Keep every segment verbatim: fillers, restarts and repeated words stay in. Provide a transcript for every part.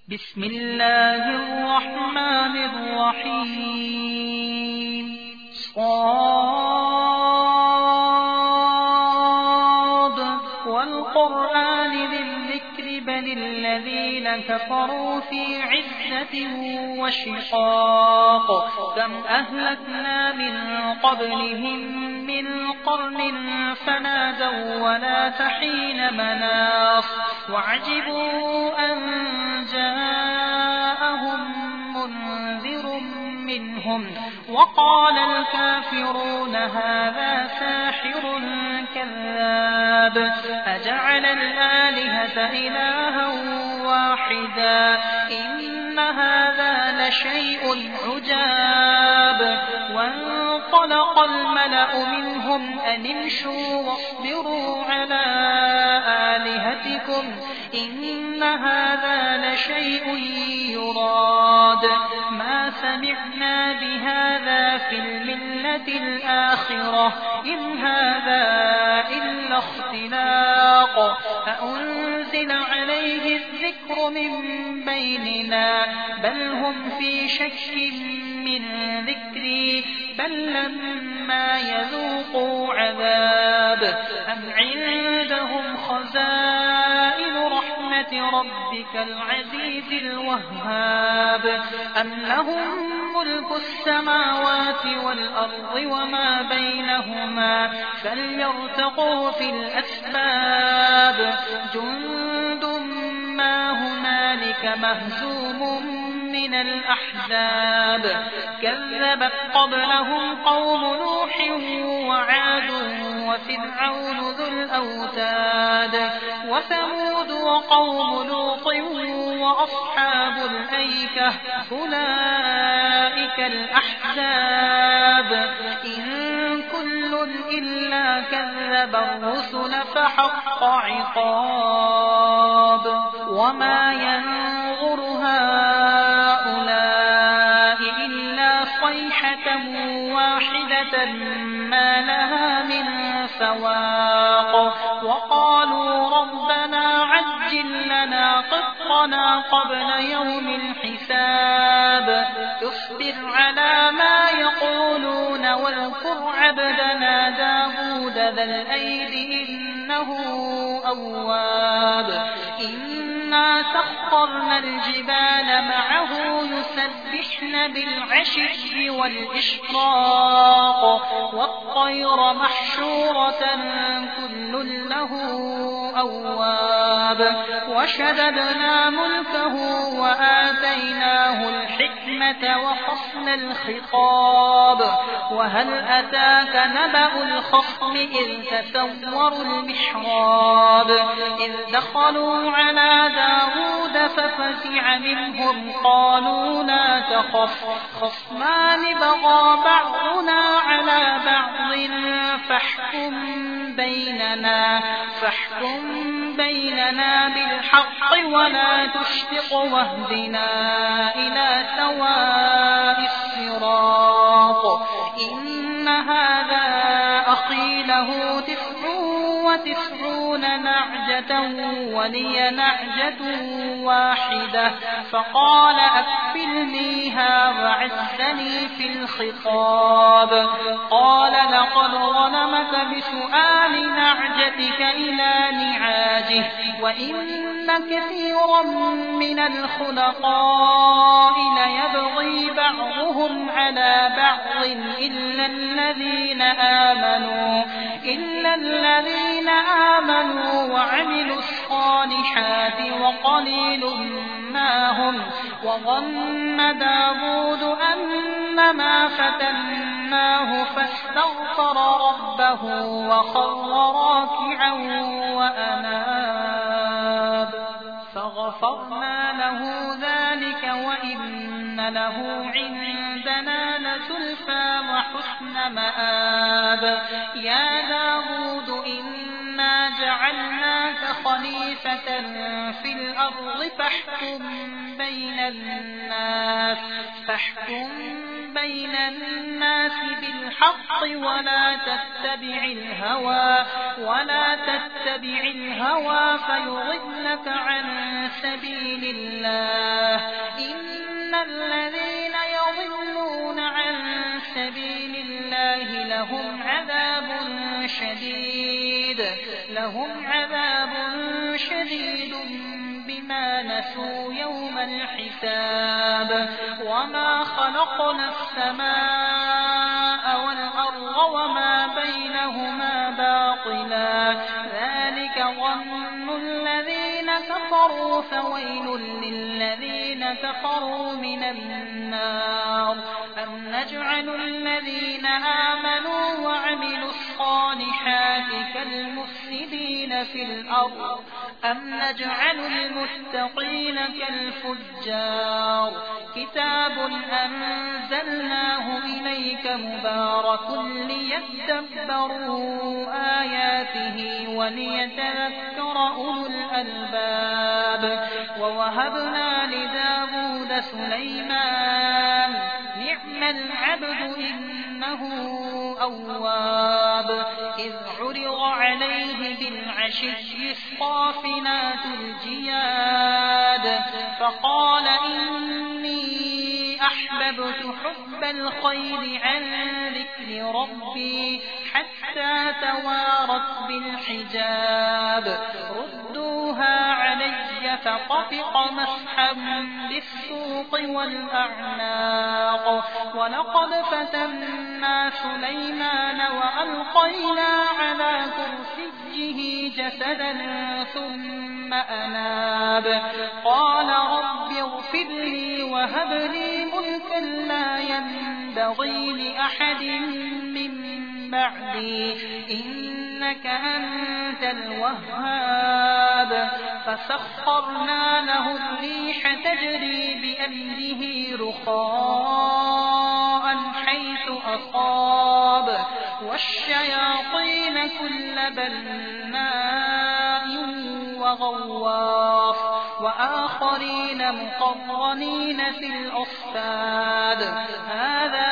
بسم الله الرحمن الرحيم صاد والقرآن ذي الذكر بل الذين كفروا في عزة وشقاق كم أهلكنا من قبلهم من قرن فنادوا ولا تحين مناص وعجبوا أن جاءهم منذر منهم وقال الكافرون هذا ساحر كذاب أجعل الآلهة إلها واحدا إن هذا لشيء عجاب وانطلق الملأ منهم أن امشوا واصبروا على آلهتكم إن هذا لشيء يراد ما سمعنا بهذا في الملة الآخرة إن هذا إلا اختلاق أأنزل عليه الذكر من بيننا بل هم في شك من ذكري بل لما يذوقوا عذاب أم عندهم خزائن رحمة ربك العزيز الوهاب أم لهم ملك السماوات والأرض وما بينهما فليرتقوا في الأسباب جند ما هنالك مهزوم من الأحزاب كذبت قبلهم قوم نوح وعاد وفرعون ذو الأوتاد وثمود وقوم لوط وأصحاب الأيكة أولئك الأحزاب إن كل إلا كذب الرسل فحق عقاب وما ينظر هؤلاء إلا صيحة واحدة ما لها من فواق وقالوا ربنا عجل لنا قطنا قبل يوم الحساب اصبر على ما يقولون واذكر عبدنا داود ذا الأيد إنه أواب إنا سخرنا الجبال معه يسبحن بالعشي والإشراق والطير محشورة كل له أواب وشددنا ملكه وآتيناه الحكمة وحسن الخطاب وهل أتاك نبأ الخصم إذ تسوروا المحراب إذ دخلوا على داود ففزع منهم قالوا لا تخف خصمان بغى بعضنا على بعض فاحكم بيننا فاحكم بيننا بالحق ولا تشفق واهدنا إلى سواء الصراط إن هذا أخي له تسع وتسعون نعجة ولي نعجة واحدة فقال أكفلنيها وعزني في الخطاب قال لقد ظلمك بسؤال نعجتك إلى نعاجه وإن كثيرا من الخلقاء ليبغي بعضهم على بعض إلا الذين آمنوا إلا الذين آمنوا وعملوا الصالحات وقليل ما هم وظن داود أنما فتناه فاستغفر ربه وخر راكعا وأناب فغفرنا له ذلك وإن له عندنا لزلفى وحسن مآب يا داود إنا جعلناك خليفة في الأرض فاحكم بين الناس فاحكم بين الناس بالحق ولا تتبع الهوى ولا تتبع الهوى فيضلك عن سبيل الله الذين يضلون عن سبيل الله لهم عذاب شديد لهم عذاب شديد بما نسوا يوم الحساب وما خلقنا السماء والأرض وما بينهما باطلا ذلك ظن الذين كفروا فويل للذين كفروا من النار أم نجعل الذين آمنوا وعملوا الصالحات كالمفسدين في الأرض أم نجعل المتقين كالفجار كتاب أنزلناه إليك مبارك ليدبروا آياته وليتذكر أولو الألباب ووهبنا لداود سليمان نعم العبد إنه أواب إذ عرض عليه بالعشي الصافنات الجياد فقال إني أحببت حب الخير عن ذكر ربي حتى توارت بالحجاب ردوها علي فطفق مسحا بالسوق والأعناق ولقد فتنا سليمان وألقينا على كرسيه جسدا ثم أناب قال رب اغفر لي وهب لي ملكا لا ينبغي لأحد من بعدي إنك أنت الوهاب فسخرنا له الريح تجري بأمره رخاء حيث أصاب والشياطين كل بناء وغواص وآخرين مقرنين في الأصفاد هذا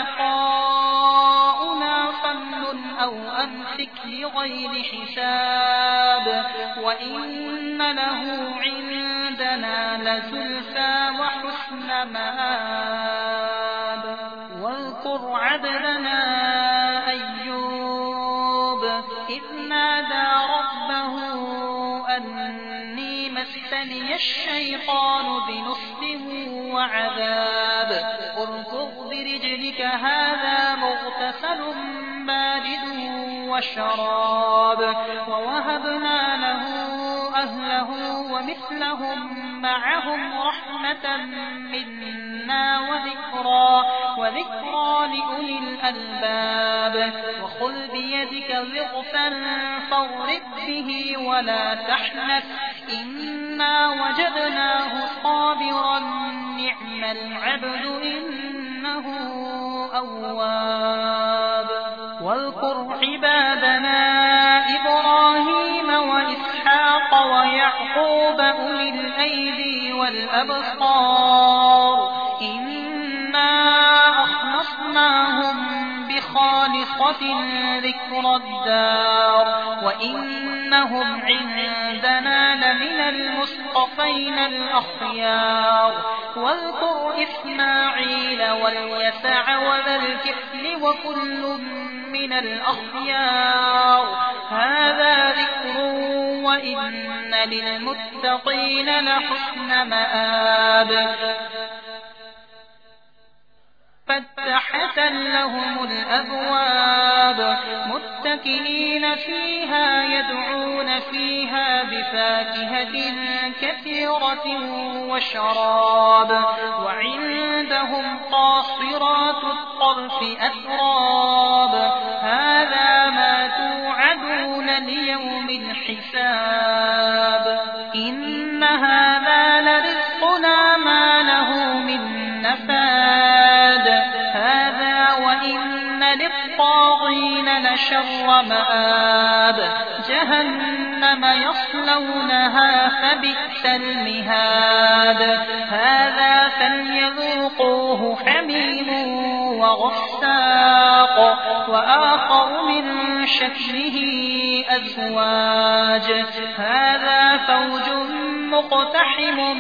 عطاؤنا فامنن أو أمسك لغير حساب وإن له عندنا لزلفى وحسن مآب واذكر عبدنا أيوب إذ نادى ربه أني مسني الشيطان بنصب وعذاب اركض برجلك هذا مغتسل بارد وشراب ووهبنا له أهله ومثلهم معهم رحمة منا وذكرى وذكرى لأولي الألباب وخذ بيدك ضغثا فاضرب به ولا تحنث إنا وجدناه صابرا نعم العبد إنه أواب واذكر عبادنا إبراهيم وإسحاق ويعقوب أولي الأيدي والأبصار إنا أخلصناهم بخالصة ذكر الدار وإنهم عندنا لمن المصطفين الأخيار واذكر إسماعيل واليسع وذا الكفل وكل من الأخيار هذا ذكر وإن للمتقين لحسن مآب فتحت لهم الأبواب متكئين فيها يدعون فيها بفاكهة كثيرة وشراب وعندهم قاصرات الطرف أتراب هذا ما توعدون ليوم الحساب إن هذا لرزقنا ما له من نفاد هذا وإن للطاغين لشر مآب جهنم يصلونها فبئس المهاد هذا فليذوقوه حميم وغساق وآخر من شكله أزواج هذا فوج مقتحم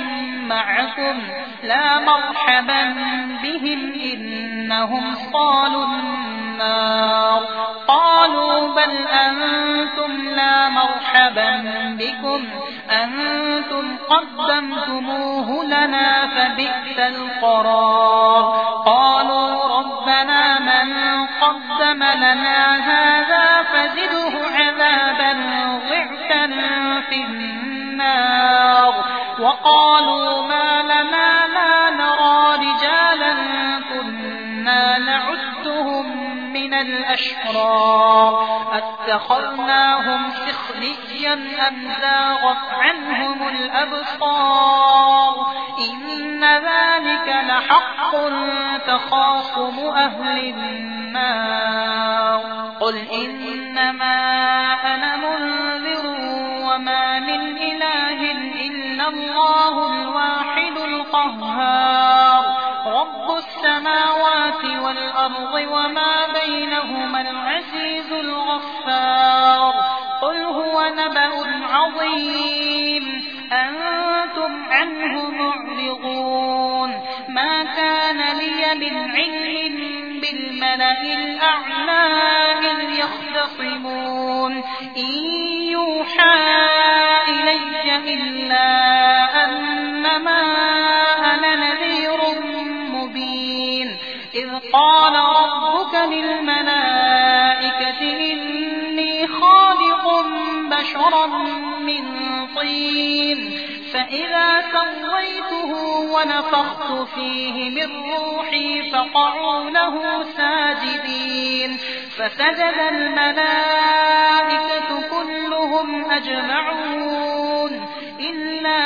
معكم لا مرحبا بهم إنهم صالوا النار. قالوا بل أنتم لا مرحبا بكم أنتم قدمتموه لنا فبئس القرار. قالوا ربنا من قدم لنا هذا فزده عذابا ضعفا في النار. وقالوا ما لنا لا نرى رجالا كنا نعدهم من الأشرار أتخذناهم سخريا أم زاغت عنهم الأبصار إن ذلك لحق تخاصم أهل النار. قل إنما أنا منذر وما من إله إلا الله الواحد القهار رب السماوات والأرض وما بينهما العزيز الغفار. قل هو نبأ عظيم أنتم عنه معرضون. ما كان لي من علم بالملأ الأعلى إذ يختصمون إن يوحى إلي إلا أنما أنا نذير مبين. إذ قال ربك للملائكة إني خالق بشرا من طين فإذا سويته ونفخت فيه من روحي فقعوا له ساجدين. فسجد الملائكة كلهم أجمعون إلا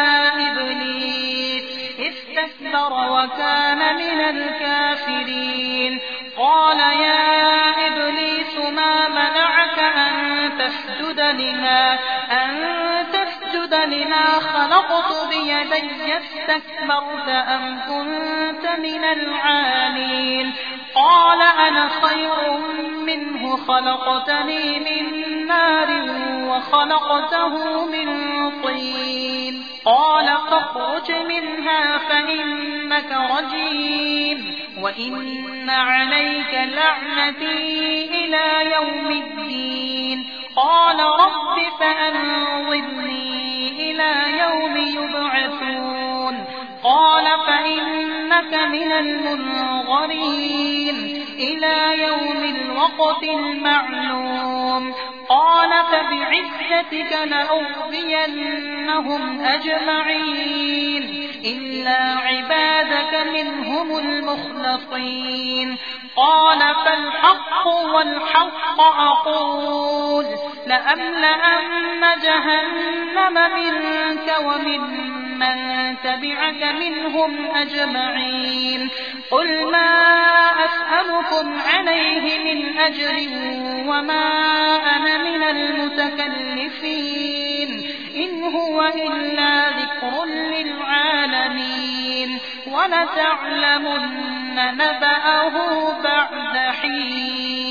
إبليس استكبر وكان من الكافرين. قال يا إبليس ما منعك أن تسجد لما أن تسجد لما خلقت بيدي استكبرت أم كنت من العالين. قال أنا خير منه خلقتني من نار وخلقته من طين. قال فاخرج منها فإنك رجيم وإن عليك لعنتي إلى يوم الدين. قال رب فأنظرني إلى يوم يبعثون. قال فإنك من المنظرين إلى يوم الوقت المعلوم. قال فبعزتك لأغوينهم أجمعين إلا عبادك منهم المخلصين. قال فالحق والحق أقول لأملأن جهنم منك ومن من تبعك منهم أجمعين. قل ما أسألكم عليه من أجر وما أنا من المتكلفين إن هو إلا ذكر للعالمين ولتعلمن نبأه بعد حين.